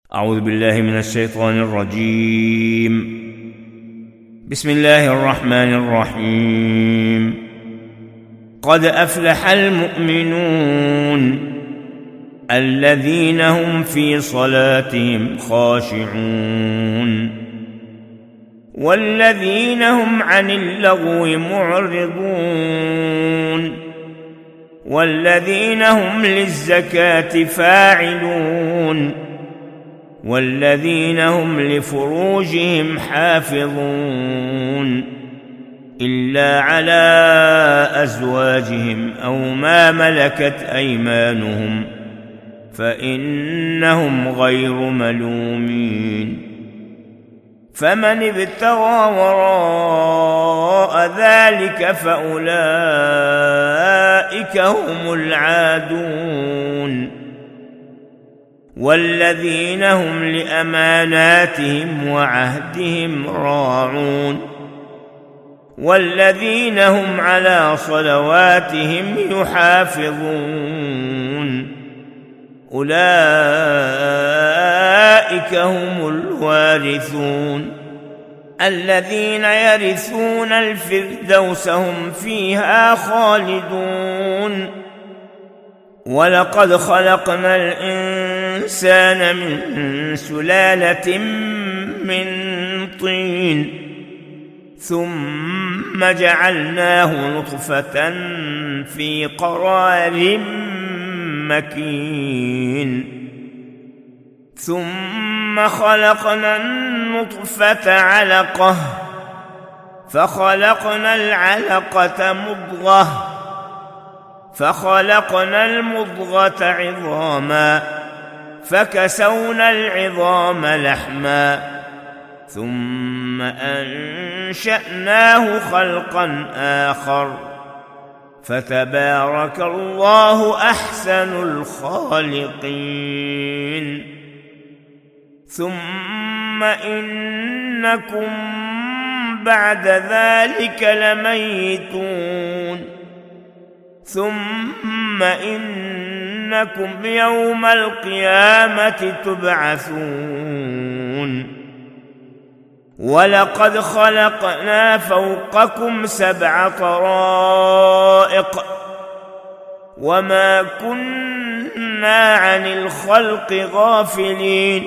أعوذ بالله من الشيطان الرجيم. بسم الله الرحمن الرحيم. قد أفلح المؤمنون الذين هم في صلاتهم خاشعون والذين هم عن اللغو معرضون والذين هم للزكاة فاعلون والذين هم لفروجهم حافظون إلا على أزواجهم أو ما ملكت أيمانهم فإنهم غير ملومين. فمن ابتغى وراء ذلك فأولئك هم العادون والذين هم لأماناتهم وعهدهم راعون والذين هم على صلواتهم يحافظون أولئك هم الوارثون الذين يرثون الفردوس هم فيها خالدون. ولقد خلقنا الإنسان من سلالة من طين ثم جعلناه نطفة في قرار مكين ثم خلقنا النطفة علقة فخلقنا العلقة مضغة فخلقنا المضغة عظاما فكسونا العظام لحما ثم أنشأناه خلقا آخر فتبارك الله أحسن الخالقين. ثم إنكم بعد ذلك لميتون ثم إنكم يوم القيامة تبعثون. ولقد خلقنا فوقكم 7 طرائق وما كنا عن الخلق غافلين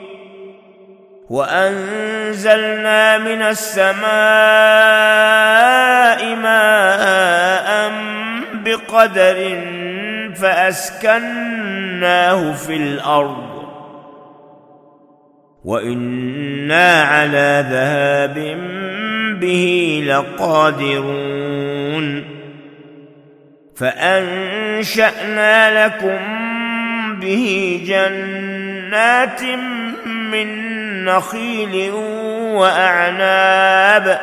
وأنزلنا من السماء ماء بقدر فأسكناه في الأرض وإنا على ذهاب به لقادرون. فأنشأنا لكم به جنات من نخيل وأعناب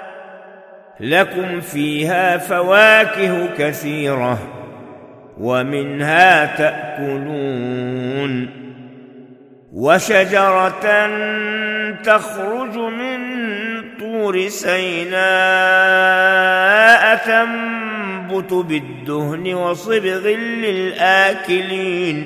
لكم فيها فواكه كثيرة ومنها تأكلون وشجرة تخرج من طور سيناء تنبت بالدهن وصبغ للآكلين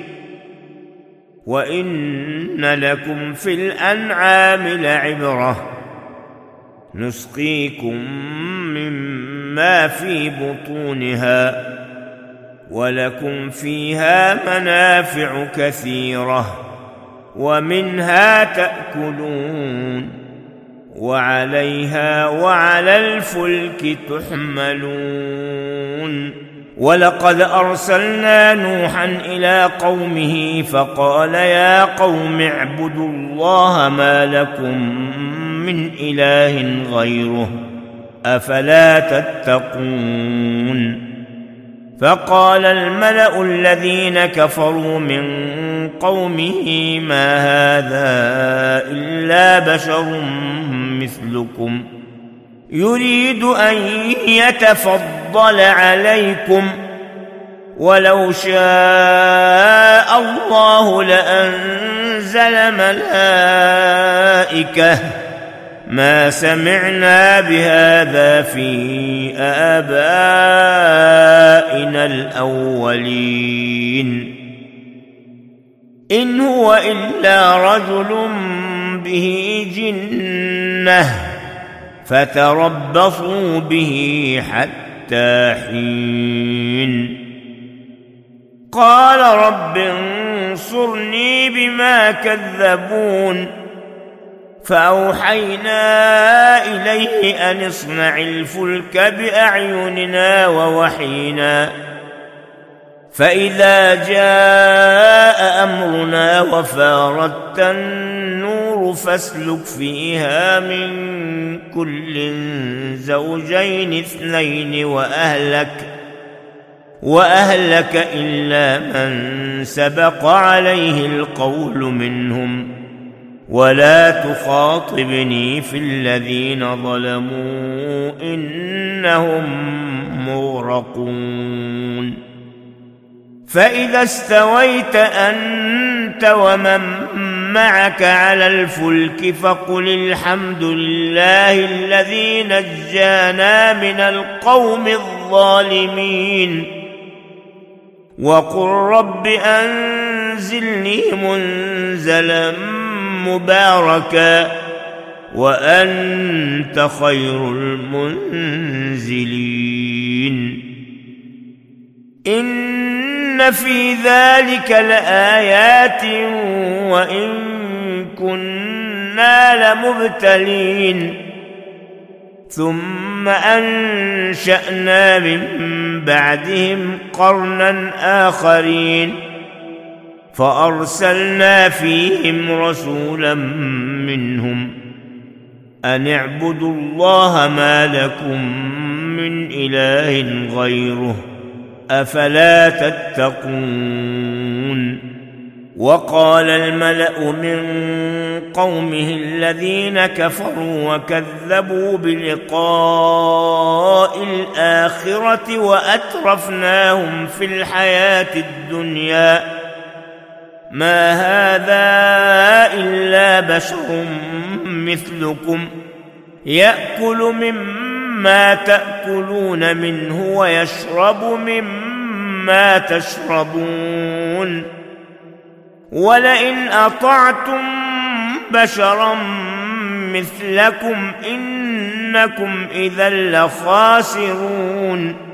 وإن لكم في الأنعام لعبرة نسقيكم مما في بطونها ولكم فيها منافع كثيرة ومنها تأكلون وعليها وعلى الفلك تحملون. ولقد أرسلنا نوحا إلى قومه فقال يا قوم اعبدوا الله ما لكم من إله غيره أفلا تتقون. فقال الملأ الذين كفروا من قومه ما هذا إلا بشر مثلكم يريد أن يتفضل عليكم ولو شاء الله لأنزل ملائكة ما سمعنا بهذا في آبائنا الأولين إن هو إلا رجل به جنة فتربصوا به حتى حين. قال رب انصرني بما كذبون. فأوحينا إليه أن اصنع الفلك بأعيننا ووحينا، فإذا جاء أمرنا وفاردت النور فاسلك فيها من كل زوجين اثنين وأهلك إلا من سبق عليه القول منهم، ولا تخاطبني في الذين ظلموا إنهم مغرقون. فإذا استويت أنت ومن معك على الفلك فقل الحمد لله الذي نجانا من القوم الظالمين، وقل رب أنزلني منزلا مباركا وأنت خير المنزلين. إن في ذلك لآيات وإن كنا لمبتلين. ثم أنشأنا من بعدهم قرنا آخرين فأرسلنا فيهم رسولا منهم أن اعبدوا الله ما لكم من إله غيره أفلا تتقون. وقال الملأ من قومه الذين كفروا وكذبوا بلقاء الآخرة وأترفناهم في الحياة الدنيا ما هذا إلا بشر مثلكم يأكل مما تأكلون منه ويشرب مما تشربون، ولئن أطعتم بشرا مثلكم إنكم إذا لخاسرون.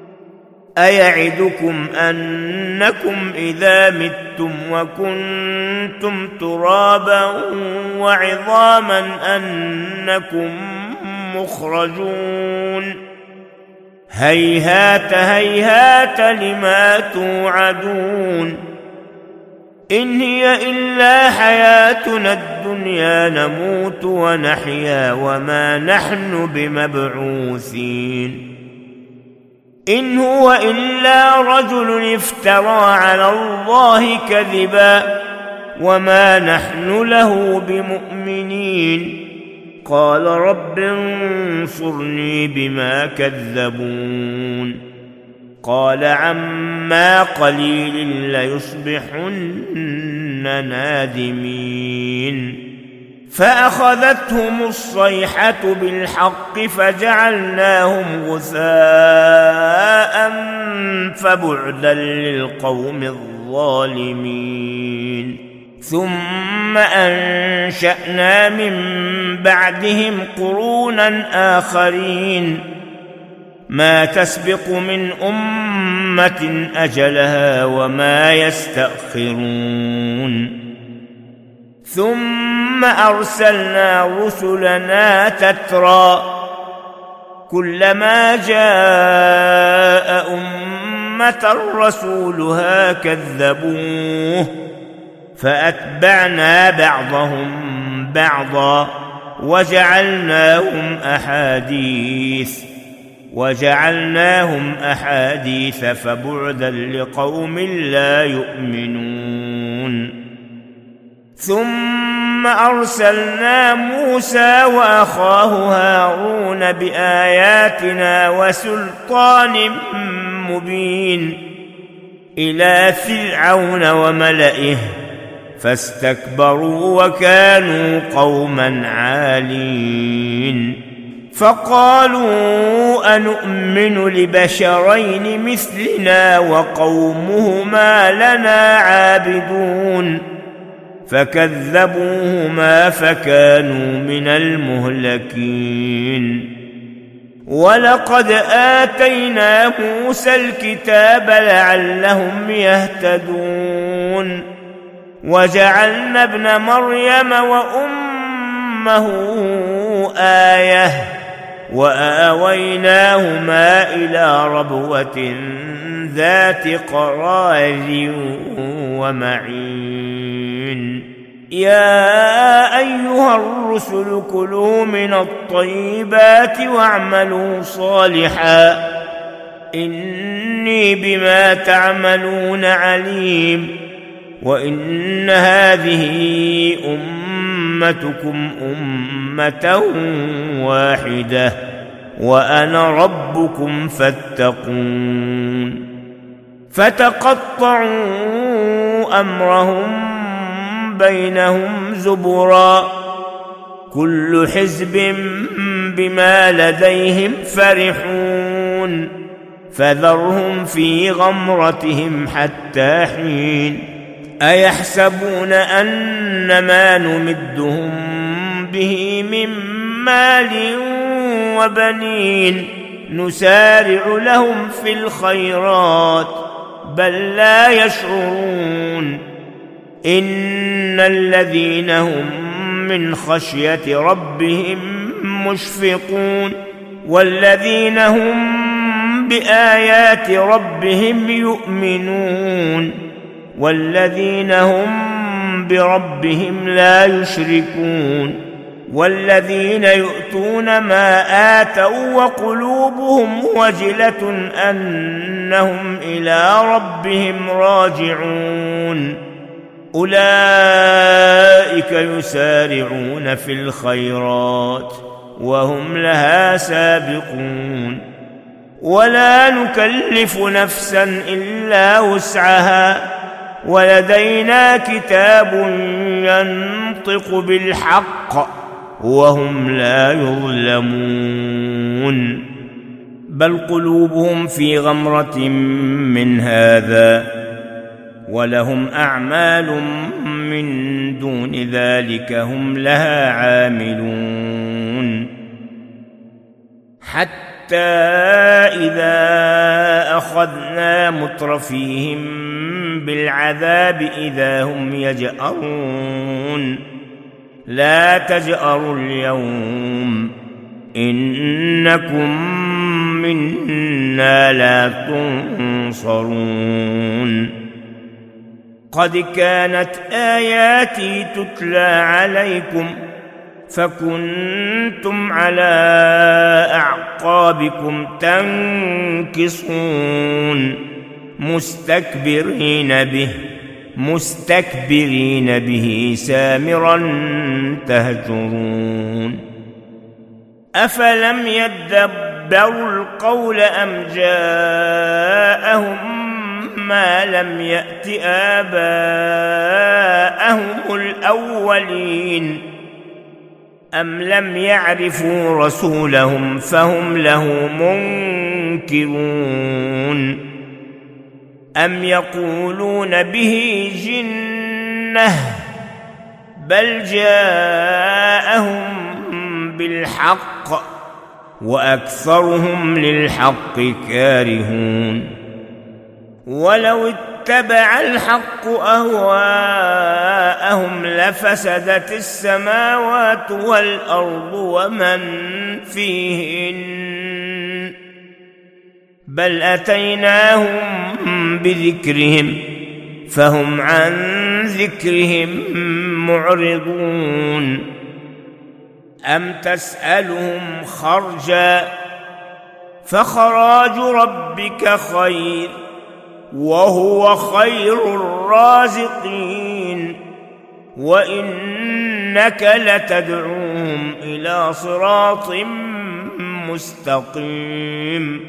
أيعدكم أنكم إذا متم وكنتم ترابا وعظاما أنكم مخرجون؟ هيهات هيهات لما توعدون. إن هي إلا حياتنا الدنيا نموت ونحيا وما نحن بمبعوثين. إن هو إلا رجل افترى على الله كذبا وما نحن له بمؤمنين. قال رب انصرني بما كذبون. قال عما قليل ليصبحن نادمين. فأخذتهم الصيحة بالحق فجعلناهم غثاء فبعدا للقوم الظالمين. ثم أنشأنا من بعدهم قرونا آخرين ما تسبق من أمة أجلها وما يستأخرون. ثم أرسلنا رسلنا تترى كلما جاء أمة رسولها كذبوه فأتبعنا بعضهم بعضا وجعلناهم أحاديث فبعدا لقوم لا يؤمنون. ثم أرسلنا موسى وأخاه هارون بآياتنا وسلطان مبين إلى فرعون وملئه فاستكبروا وكانوا قوما عالين. فقالوا أنؤمن لبشرين مثلنا وقومهما لنا عابدون فكذبوهما فكانوا من المهلكين. ولقد آتينا موسى الكتاب لعلهم يهتدون وجعلنا ابن مريم وأمه آية وآويناهما إلى ربوة ذات قرار ومعين. يا أيها الرسل كلوا من الطيبات واعملوا صالحا إني بما تعملون عليم. وإن هذه أمتكم أمة واحدة وأنا ربكم فاتقون. فتقطعوا أمرهم بينهم زبرا كل حزب بما لديهم فرحون فذرهم في غمرتهم حتى حين. أيحسبون أن ما نمدهم به من مال وبنين نسارع لهم في الخيرات بل لا يشعرون. إن الذين هم من خشية ربهم مشفقون والذين هم بآيات ربهم يؤمنون والذين هم بربهم لا يشركون والذين يؤتون ما آتوا وقلوبهم وجلة أنهم إلى ربهم راجعون. أولئك يسارعون في الخيرات وهم لها سابقون. ولا نكلف نفسا إلا وسعها ولدينا كتاب ينطق بالحق وهم لا يظلمون. بل قلوبهم في غمرة من هذا ولهم أعمال من دون ذلك هم لها عاملون. حتى إذا أخذنا مترفيهم بالعذاب إذا هم يجأرون لا تجأروا اليوم إنكم منا لا تنصرون. قد كانت آياتي تتلى عليكم فكنتم على أعقابكم تنكصون مستكبرين به سامرا تهجرون. أفلم يدبروا القول أم جاءهم ما لم يأت آباءهم الأولين أم لم يعرفوا رسولهم فهم له منكرون. أم يقولون به جنة بل جاءهم بالحق وأكثرهم للحق كارهون. ولو اتبع الحق أهواءهم لفسدت السماوات والأرض ومن فيهن بل أتيناهم بذكرهم فهم عن ذكرهم معرضون. أم تسألهم خرجا فخراج ربك خير وهو خير الرازقين وإنك لتدعوهم إلى صراط مستقيم.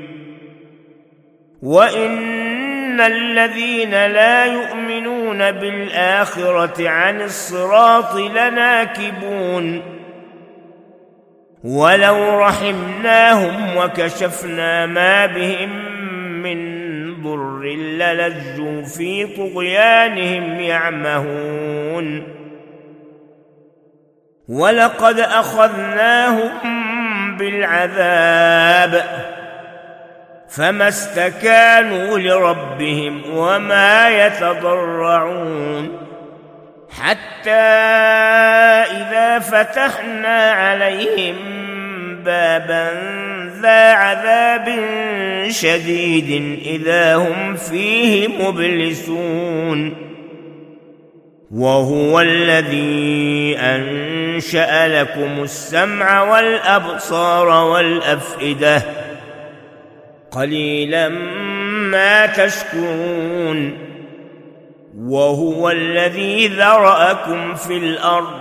وإن الذين لا يؤمنون بالآخرة عن الصراط لناكبون. ولو رحمناهم وكشفنا ما بهم من ضر للجوا في طغيانهم يعمهون ولقد أخذناهم بالعذاب فما استكانوا لربهم وما يتضرعون حتى إذا فتحنا عليهم بابا ذا عذاب شديد إذا هم فيه مبلسون وهو الذي أنشأ لكم السمع والأبصار والأفئدة قليلا ما تشكرون وهو الذي ذرأكم في الأرض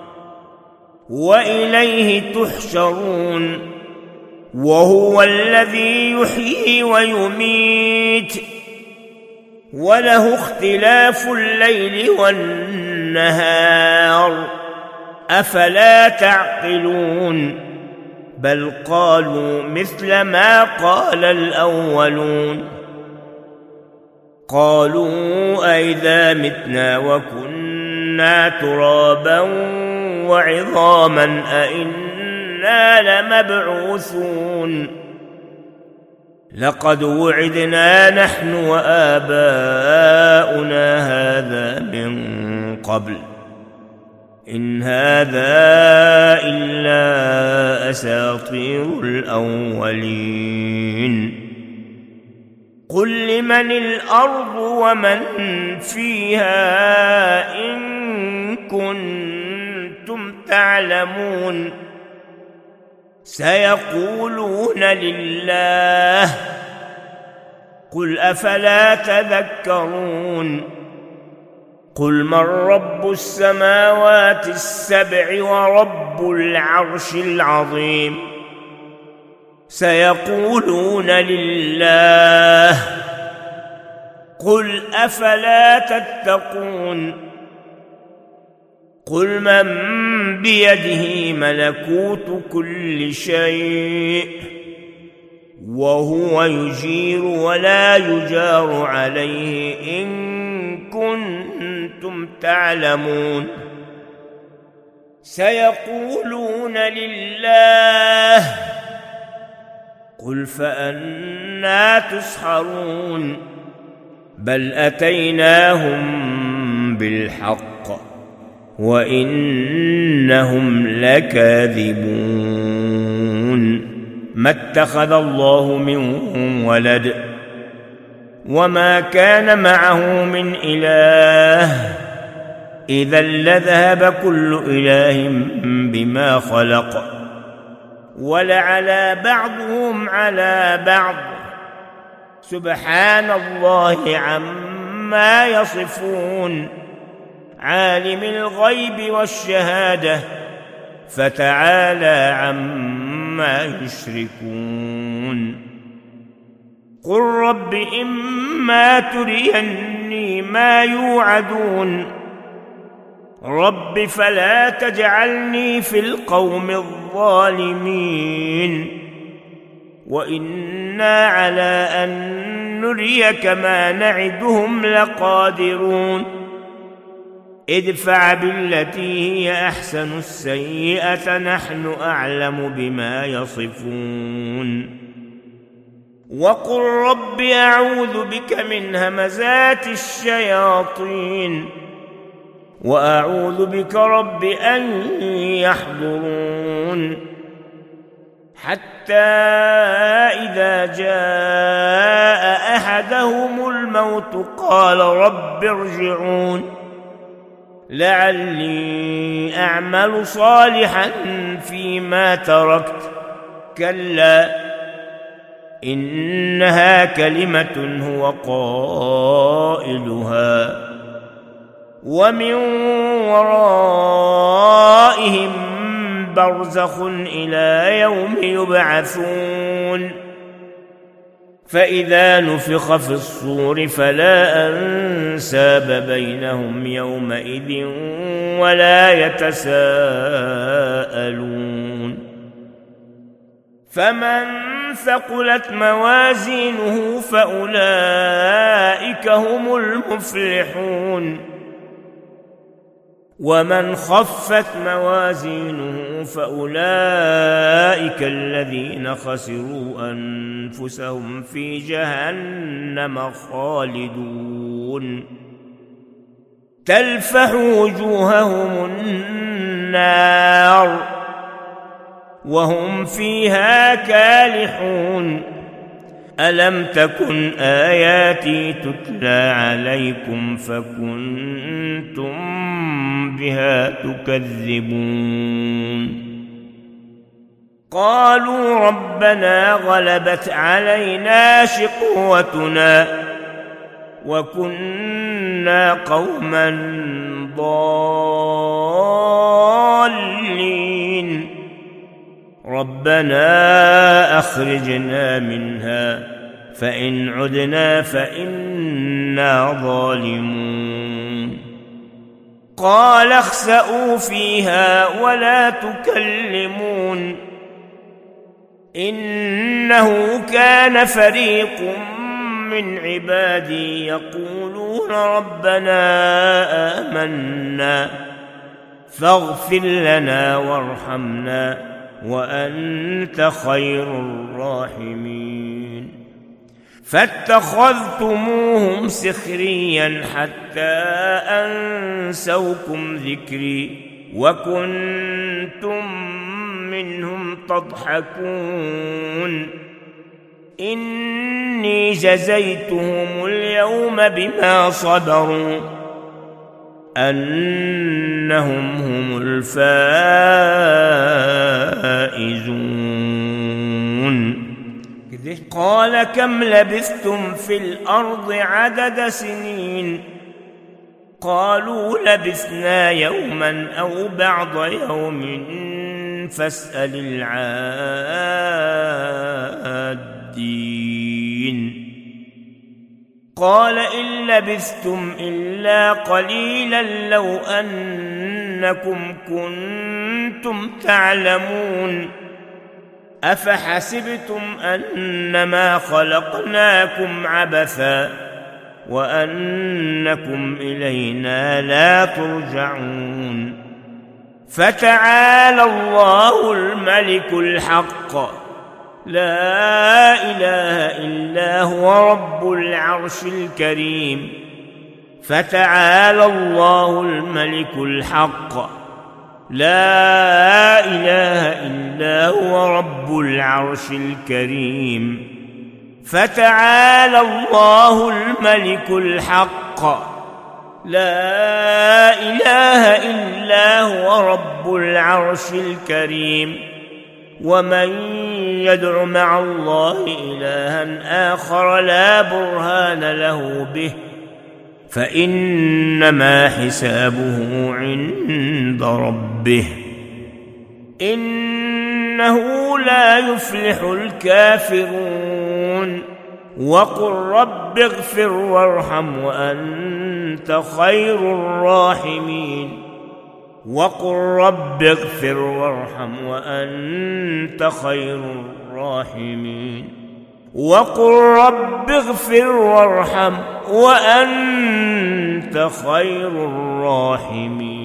وإليه تحشرون وهو الذي يحيي ويميت وله اختلاف الليل والنهار أفلا تعقلون بل قالوا مثل ما قال الأولون قالوا أئذا متنا وكنا ترابا وعظاما أئنا لمبعوثون لقد وعدنا نحن وآباؤنا هذا من قبل إن هذا إلا أساطير الأولين قل لمن الأرض ومن فيها إن كنتم تعلمون سيقولون لله قل أفلا تذكرون قل من رب السماوات السبع ورب العرش العظيم سيقولون لله قل أفلا تتقون قل من بيده ملكوت كل شيء وهو يجير ولا يجار عليه إن كنتم تعلمون سيقولون لله قل فأنى تسحرون بل أتيناهم بالحق وإنهم لكاذبون ما اتخذ الله من ولد وما كان معه من إله إذا لذهب كل إله بما خلق ولعلى بعضهم على بعض سبحان الله عما يصفون عالم الغيب والشهادة فتعالى عما يشركون قل رب إما تريني ما يوعدون رب فلا تجعلني في القوم الظالمين وإنا على أن نريك ما نعدهم لقادرون ادفع بالتي هي أحسن السيئة نحن أعلم بما يصفون وقل رب أعوذ بك من همزات الشياطين وأعوذ بك رب أن يحضرون حتى إذا جاء أحدهم الموت قال رب ارجعون لعلي أعمل صالحا فيما تركت كلا إنها كلمة هو قائلها ومن ورائهم برزخ إلى يوم يبعثون فإذا نفخ في الصور فلا أنساب بينهم يومئذ ولا يتساءلون فمن ثقلت موازينه فأولئك هم المفلحون ومن خفت موازينه فأولئك الذين خسروا أنفسهم في جهنم خالدون تلفح وجوههم النار وهم فيها كالحون ألم تكن آياتي تتلى عليكم فكنتم بها تكذبون قالوا ربنا غلبت علينا شقوتنا وكنا قوما ضالين ربنا أخرجنا منها فإن عدنا فإنا ظالمون قال اخسئوا فيها ولا تكلمون إنه كان فريق من عبادي يقولون ربنا آمنا فاغفر لنا وارحمنا وأنت خير الراحمين فاتخذتموهم سخريا حتى أنسوكم ذكري وكنتم منهم تضحكون إني جزيتهم اليوم بما صبروا أنهم هم الفائزون قال كم لبثتم في الأرض عدد سنين قالوا لبثنا يوما أو بعض يوم فاسأل العادين قال إن لبثتم إلا قليلا لو أنكم كنتم تعلمون أفحسبتم أنما خلقناكم عبثا وأنكم إلينا لا ترجعون فتعالى الله الملك الحق لا إله إلا هو رب العرش الكريم فتعالى الله الملك الحق لا إله إلا هو رب العرش الكريم فتعالى الله الملك الحق لا إله إلا هو رب العرش الكريم ومن يدع مع الله إلها آخر لا برهان له به فإنما حسابه عند ربه إنه لا يفلح الكافرون وقل رب اغفر وارحم وأنت خير الراحمين وقل رب اغفر وارحم وأنت خير الراحمين وقل رب اغفر وارحم وأنت خير الراحمين